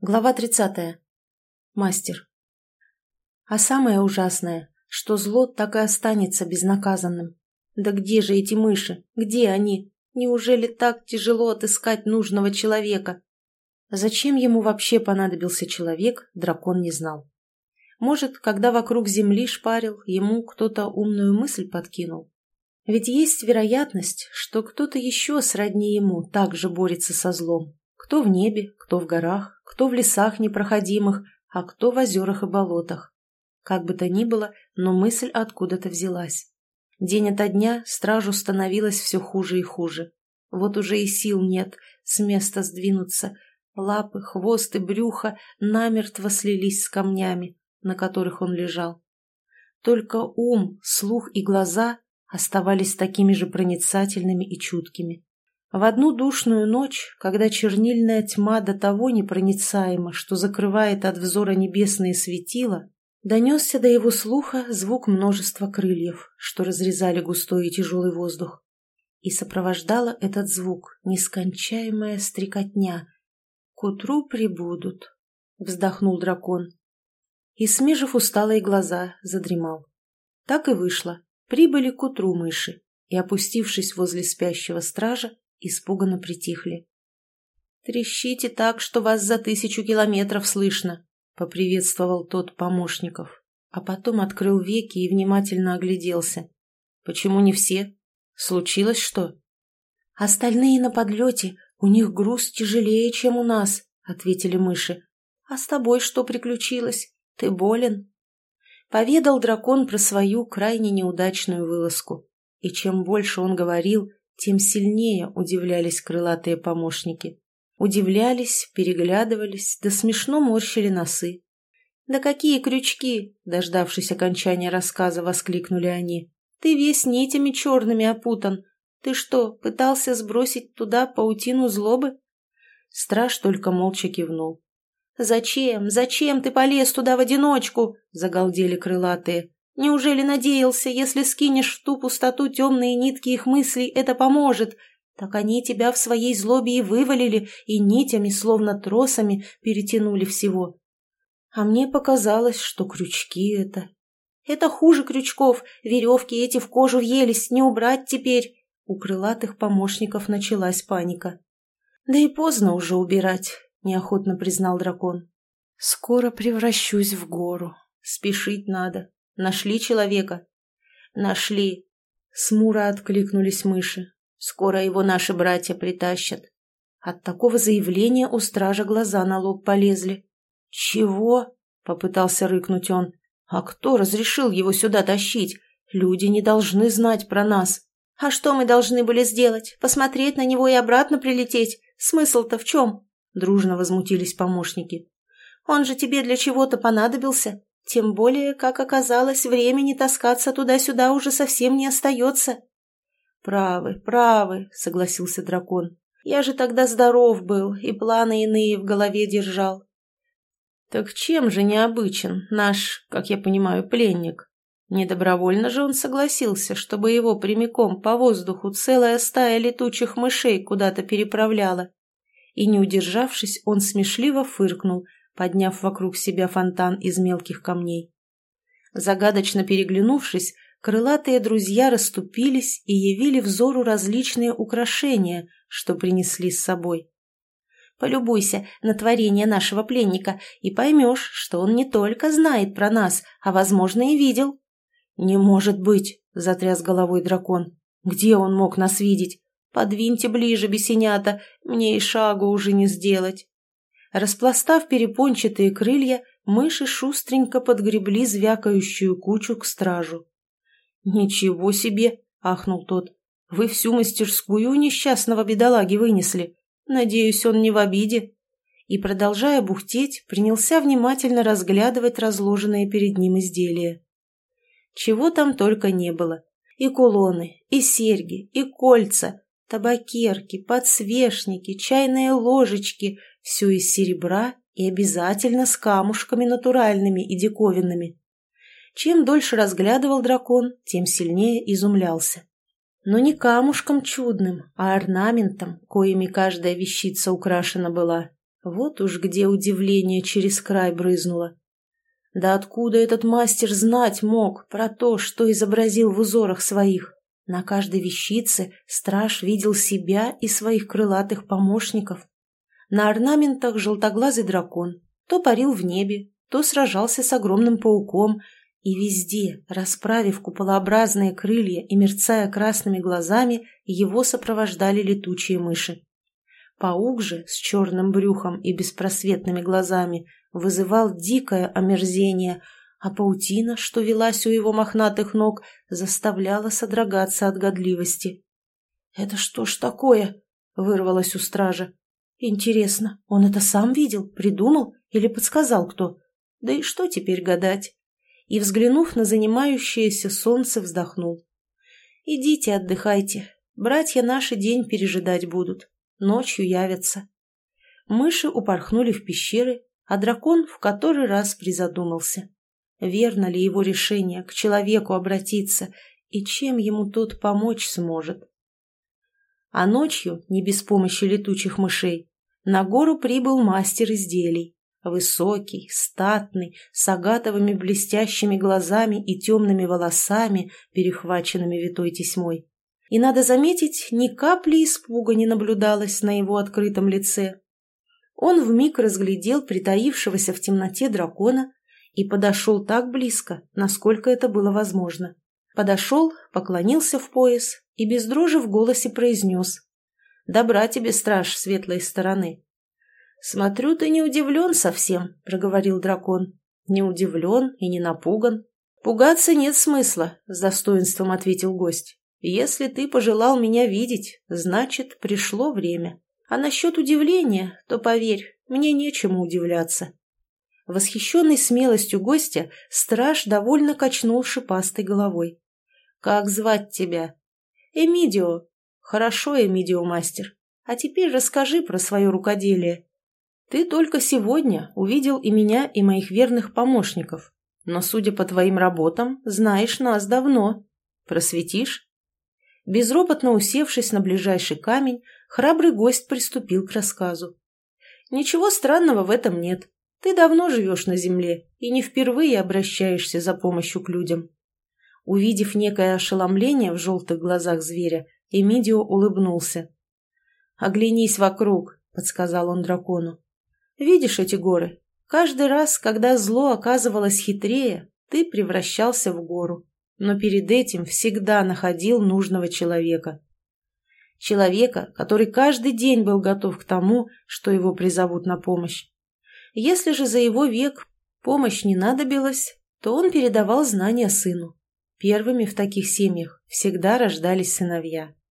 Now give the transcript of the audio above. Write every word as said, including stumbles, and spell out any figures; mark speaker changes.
Speaker 1: Глава тридцатая. Мастер. А самое ужасное, что зло так и останется безнаказанным. Да где же эти мыши? Где они? Неужели так тяжело отыскать нужного человека? Зачем ему вообще понадобился человек, дракон не знал. Может, когда вокруг земли шпарил, ему кто-то умную мысль подкинул? Ведь есть вероятность, что кто-то еще сродни ему также борется со злом. Кто в небе, кто в горах, кто в лесах непроходимых, а кто в озерах и болотах. Как бы то ни было, но мысль откуда-то взялась. День ото дня стражу становилось все хуже и хуже. Вот уже и сил нет с места сдвинуться. Лапы, хвост и брюхо намертво слились с камнями, на которых он лежал. Только ум, слух и глаза оставались такими же проницательными и чуткими. В одну душную ночь, когда чернильная тьма до того непроницаема, что закрывает от взора небесные светила, донесся до его слуха звук множества крыльев, что разрезали густой и тяжелый воздух. И сопровождала этот звук нескончаемая стрекотня. «К утру прибудут», — вздохнул дракон. И, смежив усталые глаза, задремал. Так и вышло. Прибыли к утру мыши, и, опустившись возле спящего стража, испуганно притихли. «Трещите так, что вас за тысячу километров слышно», — поприветствовал тот помощников, а потом открыл веки и внимательно огляделся. «Почему не все? Случилось что?» «Остальные на подлете, у них груз тяжелее, чем у нас», — ответили мыши. «А с тобой что приключилось? Ты болен?» Поведал дракон про свою крайне неудачную вылазку, и чем больше он говорил, тем сильнее удивлялись крылатые помощники. Удивлялись, переглядывались, да смешно морщили носы. «Да какие крючки!» — дождавшись окончания рассказа, воскликнули они. «Ты весь нитями черными опутан. Ты что, пытался сбросить туда паутину злобы?» Страж только молча кивнул. «Зачем, зачем ты полез туда в одиночку?» — загалдели крылатые. «Неужели надеялся, если скинешь в ту пустоту темные нитки их мыслей, это поможет? Так они тебя в своей злобе и вывалили, и нитями, словно тросами, перетянули всего. А мне показалось, что крючки это...» «Это хуже крючков, веревки эти в кожу въелись, не убрать теперь!» У крылатых помощников началась паника. «Да и поздно уже убирать», — неохотно признал дракон. «Скоро превращусь в гору. Спешить надо. Нашли человека?» «Нашли», — смуро откликнулись мыши. «Скоро его наши братья притащат». От такого заявления у стража глаза на лоб полезли. «Чего?» — попытался рыкнуть он. «А кто разрешил его сюда тащить? Люди не должны знать про нас». «А что мы должны были сделать? Посмотреть на него и обратно прилететь? Смысл-то в чем?» — дружно возмутились помощники. «Он же тебе для чего-то понадобился. Тем более, как оказалось, времени таскаться туда-сюда уже совсем не остается». «Правы, правы», — согласился дракон. «Я же тогда здоров был и планы иные в голове держал». «Так чем же необычен наш, как я понимаю, пленник? Недобровольно же он согласился, чтобы его прямиком по воздуху целая стая летучих мышей куда-то переправляла». И, не удержавшись, он смешливо фыркнул, подняв вокруг себя фонтан из мелких камней. Загадочно переглянувшись, крылатые друзья расступились и явили взору различные украшения, что принесли с собой. «Полюбуйся на творение нашего пленника и поймешь, что он не только знает про нас, а, возможно, и видел». «Не может быть!» — затряс головой дракон. «Где он мог нас видеть? Подвиньте ближе, бесенята, мне и шагу уже не сделать». Распластав перепончатые крылья, мыши шустренько подгребли звякающую кучу к стражу. «Ничего себе!» — ахнул тот. «Вы всю мастерскую у несчастного бедолаги вынесли. Надеюсь, он не в обиде». И, продолжая бухтеть, принялся внимательно разглядывать разложенные перед ним изделия. Чего там только не было. И кулоны, и серьги, и кольца, табакерки, подсвечники, чайные ложечки — все из серебра и обязательно с камушками натуральными и диковинными. Чем дольше разглядывал дракон, тем сильнее изумлялся. Но не камушком чудным, а орнаментом, коими каждая вещица украшена была. Вот уж где удивление через край брызнуло. Да откуда этот мастер знать мог про то, что изобразил в узорах своих? На каждой вещице страж видел себя и своих крылатых помощников. На орнаментах желтоглазый дракон то парил в небе, то сражался с огромным пауком, и везде, расправив куполообразные крылья и мерцая красными глазами, его сопровождали летучие мыши. Паук же с черным брюхом и беспросветными глазами вызывал дикое омерзение, а паутина, что велась у его мохнатых ног, заставляла содрогаться от годливости. «Это что ж такое?» — вырвалось у стража. «Интересно, он это сам видел, придумал или подсказал кто? Да и что теперь гадать?» И, взглянув на занимающееся солнце, вздохнул. «Идите отдыхайте, братья наши день пережидать будут, ночью явятся». Мыши упорхнули в пещеры, а дракон в который раз призадумался. Верно ли его решение к человеку обратиться, и чем ему тот помочь сможет? А ночью, не без помощи летучих мышей, на гору прибыл мастер изделий. Высокий, статный, с агатовыми блестящими глазами и темными волосами, перехваченными витой тесьмой. И, надо заметить, ни капли испуга не наблюдалось на его открытом лице. Он вмиг разглядел притаившегося в темноте дракона и подошел так близко, насколько это было возможно. Подошел, поклонился в пояс и без дрожи в голосе произнес: «Добра тебе, страж светлой стороны». «Смотрю, ты не удивлен совсем», — проговорил дракон. «Не удивлен и не напуган». «Пугаться нет смысла», — с достоинством ответил гость. «Если ты пожелал меня видеть, значит, пришло время. А насчет удивления, то, поверь, мне нечему удивляться». Восхищенный смелостью гостя, страж довольно качнул шипастой головой. «Как звать тебя?» «Эмидио». «Хорошо, Эмидио, мастер. А теперь расскажи про свое рукоделие. Ты только сегодня увидел и меня, и моих верных помощников, но, судя по твоим работам, знаешь нас давно. Просветишь?» Безропотно усевшись на ближайший камень, храбрый гость приступил к рассказу. «Ничего странного в этом нет. Ты давно живешь на земле и не впервые обращаешься за помощью к людям». Увидев некое ошеломление в желтых глазах зверя, Эмидио улыбнулся. «Оглянись вокруг», — подсказал он дракону. «Видишь эти горы? Каждый раз, когда зло оказывалось хитрее, ты превращался в гору, но перед этим всегда находил нужного человека. Человека, который каждый день был готов к тому, что его призовут на помощь. Если же за его век помощь не надобилась, то он передавал знания сыну. Первыми в таких семьях всегда рождались сыновья.